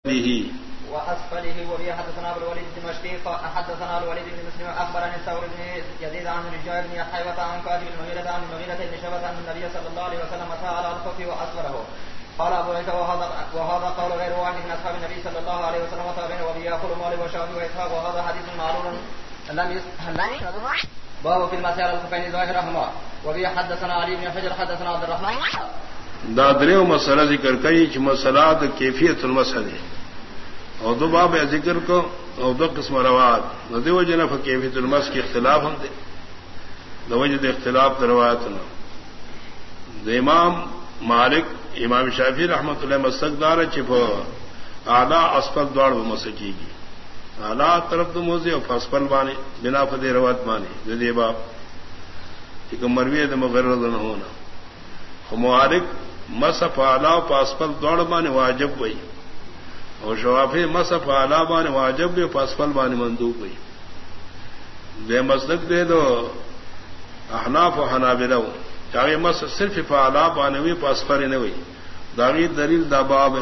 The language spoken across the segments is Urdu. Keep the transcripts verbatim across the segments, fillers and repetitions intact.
به وأسفله وبه حدثنا أبو الوليد الدمشقي حدثنا الوليد بن مسلم أخبرني الثور بن يزيد عن رجاء بن حيوة عن كاتب المغيرة عن المغيرة بن شعبة أن النبي صلى الله عليه وسلم أتى على الخف وأسفله. قال أبو عيسى وهذا وهذا قول غير واحد من أصحاب النبي صلى الله عليه وسلم وتابعين وبه يقول مالك وشافعي وإسحاق وهذا حديث معلول لم يسمع باب في المسير الخفين ظاهرهما. وبه حدثنا علي بن حجر حدثنا عبد الرحمن دادریو مسئلہ ذکر کئی کہ مسئلات کیفیت المسح ہے اور دو باب ذکر کو اور دو قسم روایت ندی وجہ نہ کیفیت المسح کے اختلاف ہم دے دو وجہ اختلاف روایت نہ امام مالک امام شافعی رحمۃ اللہ مستقدار چپ اعلیٰ اسفل دوڑ و مسکی گی اعلیٰ طرف تو موزے اور فسفل بانے بنا فتح روایت بانے دے باب ایک مروی مغرد نہ ہونا مالک مصف اعلیٰ پاسپل دوڑ بانے واجب گئی اور شوافی مصف اعلیٰ بانے واجب گئی پاسپل بانے مندوب گئی بے مسلک دے دو احناف و حنابلہ چاہے مس صرف اعلیٰ بانے ہوئی پاسپل نہ ہوئی داغی دلیل دا باب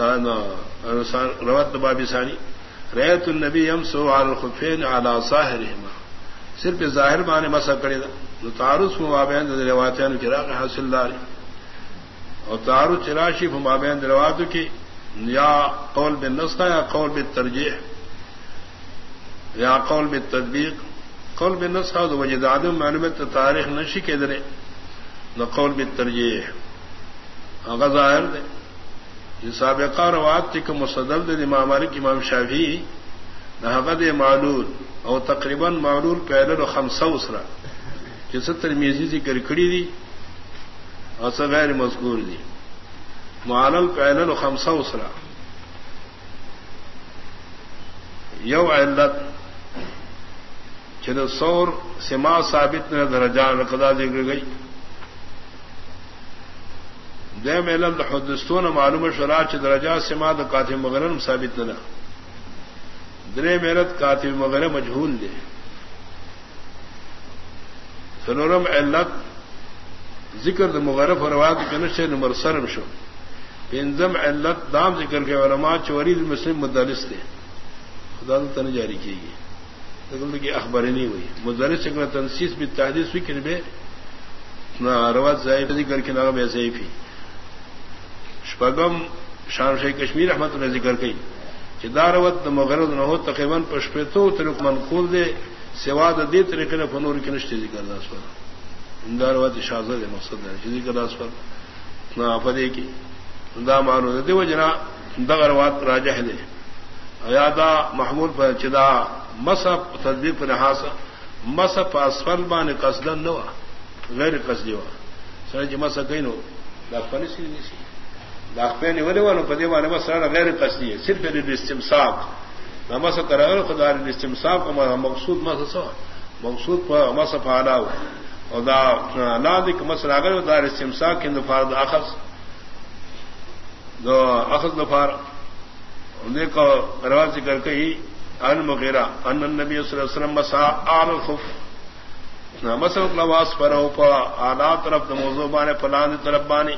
روت بابی ثانی ریت النبی یمسو علی الخفین علی ظاہرہما صرف ظاہر بانے مسح کرے دا تعارض مابین روایتین کی راق حاصل داری اور تعارض چراشی مابین روایتوں کی یا قول بالنسخ یا قول بالترجیح یا قول بالتطبیق قول بالنسخ تو وجد عدم معلومات تاریخ نشی کے درے نہ قول بالترجیح اگر ظاہر دے یہ سابقہ روایت تھی کہ مصدر دے امام مالک امام شافعی نہ حقد معلول اور تقریباً معلول پہلے خمسہ اسرا جس ترمیزی ذکر کھڑی دی اور غیر مذکور دی معلل پہلل خمسہ اسرا یو علت چل سور سما ثابت نے درجان رقدا ذکر گئی دے میلن حدستون معلوم شرا چ درجہ سما د کاتب مغرن ثابت نہ درے میرت کاتب مغرن مجہول دے سنورم علت ذکر مغرف اور روایت کے نشے نمبر سرم شو پنزم علت دام ذکر کے علماء چورید مسلم مدلس تھے خدا تن جاری کی گئی کی اخبار نہیں ہوئی مدرس سے تنسیس بھی تحدیث ہوئی کہ بے روایت ضعیف ذکر کے نام ضعیفی شپگم شان شیخ کشمیر احمد نے ذکر کی کہ داروت مغرد نہ ہو تقریباً پشپیتو ترک منقول دے سوا دے طریقے نے فنور کے نشتے ذکر داس پر داروت شاذ ہے مقصد ہے جدی کا داس پر نہ فدے کی دا مانو دے وجنا دغروات راجح دے ایادا محمود پر چدا مصف تدبیر پر لحاظ مصف اسفل بان قصدن نو غیر قصدی وا سرج مس کینو دا پنسی نسی دا پہنے ولے ولو پدی والے مسرا غیر قصدی ہے صرف الاستمساک نماز کرا خدا الاستمساک کو مقصود مس سو مقصود پر مصف اعلی اور دا نادک مسئلہ اگر دار استمساک کے فرض اخذ دو اخذ نفار دیکھو روایت ذکر کئی ان مغیرہ ان النبی صلی اللہ علیہ وسلم مسح آل الخف مسح لواس پر اوپر اعلی طرف موضوع بانے فلان طرف بانے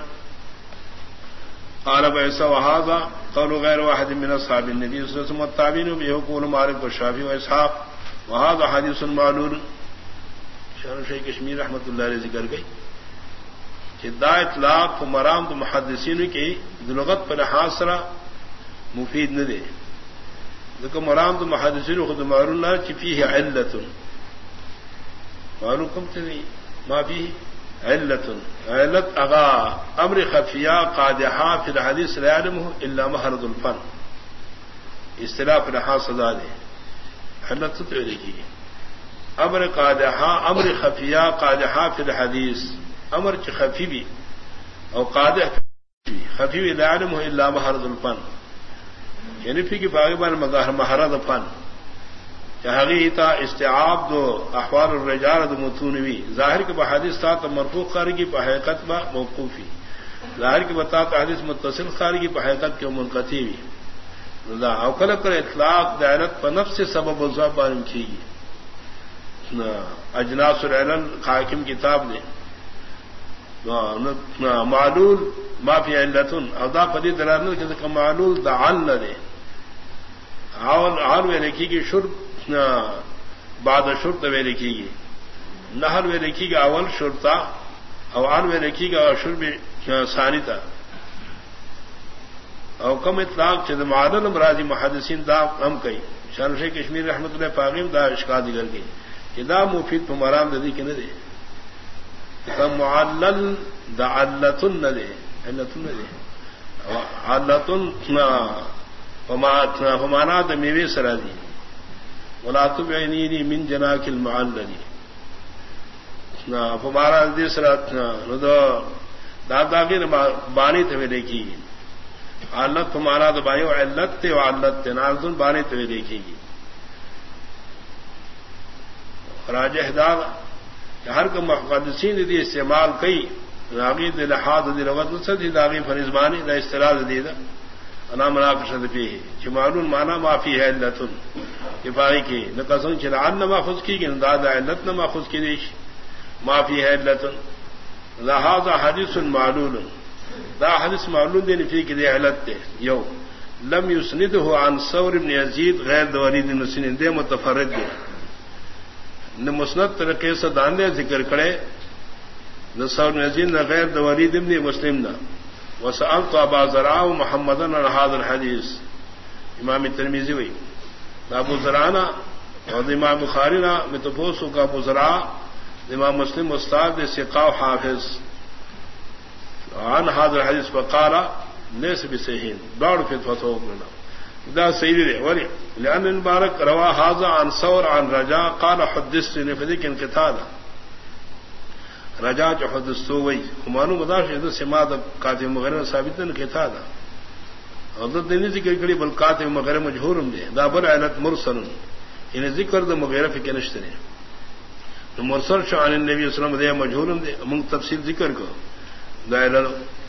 قال ایسا وهذا قول غیر واحد من اصحاب النبي صلی اللہ علیہ وسلم والتابعین بيقول مالک والشافعی واسحاق وهذا حدیث معلول شان شیخ کشمیر رحمۃ اللہ علیہ ذکر گئی کہ دا اطلاق مرام تو محدثین کی لغت پر حاصرہ مفید نہ دے لیکن مرام تو محدثین خود معلوم نہ کہ فیہ علت معلوم کم تھی ما فیہ علت علت اغا امر خفیہ قادحہ فی الحدیث لا علمه الا محرد الفن اصطلاح پر حاصل دے علت تو لکھی امر قادحہ امر خفیہ قادحہ فی الحدیث امر کی خفی بھی اور قادح خفی بھی لا علمه الا محرد الفن یعنی پھر کی باغبان مظاہر محرد فن چاہیتا استعاب دو احوال الرجال دو متونوی ظاہر کے بحادث سات مرفوع خارجی بحقیقت با موقوفی ظاہر کی بتا حدیث متصل خارجی بحقیقت کے منقطعی بھی اوکل کر اطلاق دائرت پر نفس سے سبب وضاح بارم کی اجناس العلن حاکم کتاب نے معلول ما فی علتن او دا پدی دلالت کہ معلول دا عل دے آل میں لکھی گی شرب بعد شرط میں لکھی گی نہر میں لکھی گا اول شرطا اوال میں لکھی گا شرب ثانی تھا او کم اطلاق چد معدل امراضی محدثین دا ہم کئی شان شیخ کشمیر رحمت اللہ پاغیم دا اشکال دیگر گئی کہ دا مفید تو مرام ددی کہ نہ دے کم معلل دا علتن نہ دے علتن نہ دے علتن فمانا دا میوے سرا دی ولا تبعنینی من جناک المعللی فمارا دی سرا دا داغیر بانی تھے دیکھی گی علت تمہارا تو بھائی علت تے علت تے نازن بانے تو دیکھے گی راج احداد ہر کو محدثین دی استعمال کئی راغی دے لحاظ دی لغت صد داغی فرزبانی دا اصطلاح دی دا انا مناقشۃ فیہ جمالون معنی معافی ہے علت کفائی کی نقصن چلا ان ماخذ کی کہ داد علت نہ ماخذ کی دیش معافی ہے علت لحاظ حدیث معلول دا حدیث معلوم دے نفی کی دے علت دے یو لم یسندہ عن ثور بن یزید غیر دوالید نسین دے متفرد دے نہ مسند طریقے سے دان دے ذکر کرے نہ ثور بن یزید نہ غیر دوالید ابن مسلم نہ وسألت ابا زرع محمد عن هذا الحديث امام ترمذی وی ابو زرعنا اور امام بخاری نا متفوس کا ابو زرع امام مسلم استاد ثقہ حافظ عن هذا الحديث فقال ليس بصحيح دار في فتوى دا سيدي ولي لأن المبارك روى هذا عن ثور عن رجاء قال حدثني فذيك انقطاع رجاء جو حدثتو وي همانو مداش اذا سماع كاتب مغير ثابت انقطاع حضرت دینی ذکر کړي بل کاتب مغير مجهور دي دا بر علت مرسل ان ذکر د مغير في کنشتني نو مرسل شو عن النبي صلى الله عليه وسلم دي مجهور دي من تفصیل ذکر کو دائرہ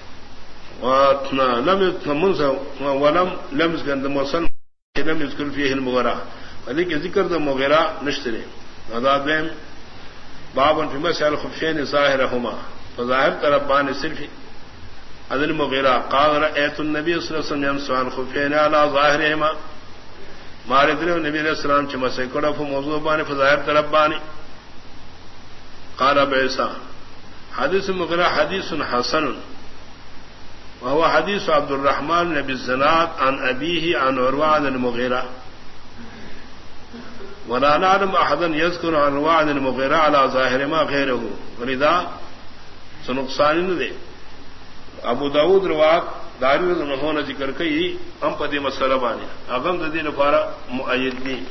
لم منسى ولم لم يذكر مرسل لم يذكر فيه المغيرة ولكن ذكر المغيرة نشتري هذا بين باب في مسألة الخفين ظاهرهما فظاهر تربان صرف هذا المغيرة قال رأيت النبي صلى الله عليه وسلم يمسح الخفين على ظاهرهما ما ردنا النبي عليه السلام كما سيكون في موضوع بان فظاهر تربان قال بعيسى حديث المغيرة حديث حسن وهو حديث عبد الرحمن بن الزناد عن أبيه عن عروة عن المغيرة ولا نعلم أحدا يذكر عن عروة عن المغيرة على ظاهر ما غيره ولذا سنقصان ذي ابو داود روات داری انہوں نے ذکر کی ہم پدی مسئلہ بانے اغم دین پارا مؤید دی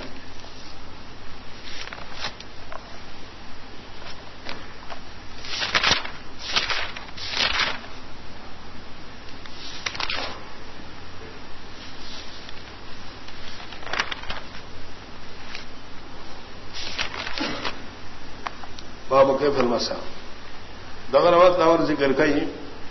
باب کیف المسا دغروت اور ذکر کئی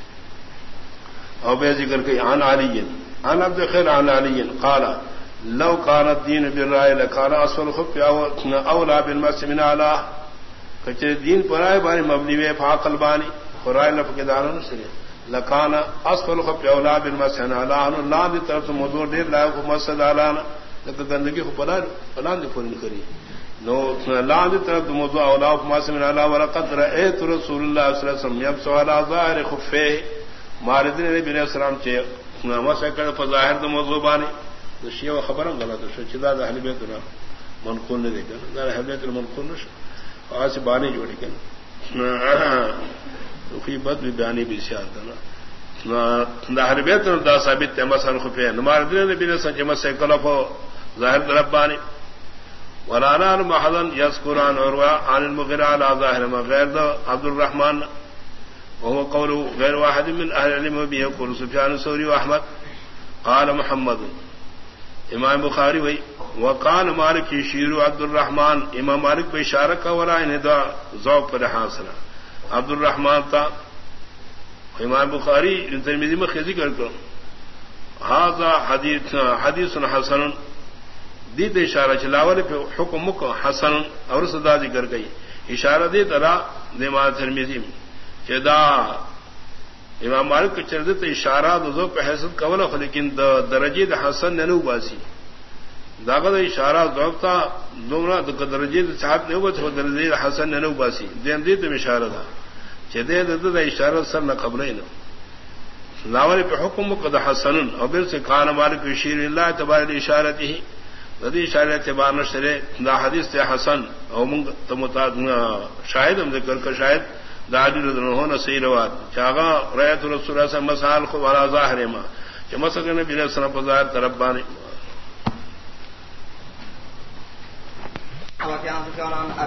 او بے ذکر کئی عن علی عن عبد خیر عن علی قال لو كان الدين بالرأي لكان اسفل الخف اولى بالمس من اعلى کچے دین پرائے بانی مبنی وے فاقل بانی قرائے لفظ کے دارن سے لکان اسفل الخف اولى بالمس من اعلى ان لا دی طرف موضوع دیر لا کو مسد اعلى کہ گندگی کو پلان پلان دی پوری کری نو لا دی طرف موضوع اولى ما سمع اعلى ولقد رأيت رسول الله صلى الله عليه وسلم يمسح على ظاهر خفه مارد نے نبی علیہ السلام چے مسح کر فظاہر دو موضوع بانی تو شیعہ خبرم غلط ہے چدا اہل بیت نہ منقول نہیں دیکھا نہ اہل بیت منقول نہ آج بانی جوڑی کنا تو فی بد بیانی بھی سیاست نا نہ اہل بیت دا ثابت ہے مسح خفیہ مارد نے نبی علیہ السلام چے مسح کر ظاہر طرف بانی ولا نعلم احدا يذكر عن عروة عن المغيرة على ظاهر ما غير عبد الرحمن وهو قول غير واحد من اهل العلم به يقول سفيان الثوري واحمد قال محمد امام بخاری وی وقال مالك يشير عبد الرحمن امام مالك باشارہ کا ولا اندا ذوق پر حاصل عبد الرحمن تا امام بخاری ترمذی میں ذکر کرو هذا حدیث حدیث حسن دیت اشارہ چلاول پہ حکم کو حسن اور صدا ذکر گئی اشارہ دے ترا امام ترمذی میں چدا امام مالک کے چردت اشارہ دو پہ حیثیت قول لیکن درجے د حسن ننو باسی داغت اشارہ دوبتا دومرا درجے صاحب نے وہ درجے حسن نے باسی دین دی تم اشارہ تھا چدے دد اشارہ سر نہ خبر ہی نہ لاور پہ حکم قد حسن ابر سے کان مالک شیر اللہ تبارک اشارت ہی ندی اشارہ اعتبار نشرے دا حدیث تے حسن او من تمتا شاہد ہم ذکر کا شاہد دادی رضو نہ صحیح روات چاغا رایت رسول اللہ صلی مسال کو والا ظاہر ما کہ مسکن نبی علیہ السلام پر ظاہر تربانی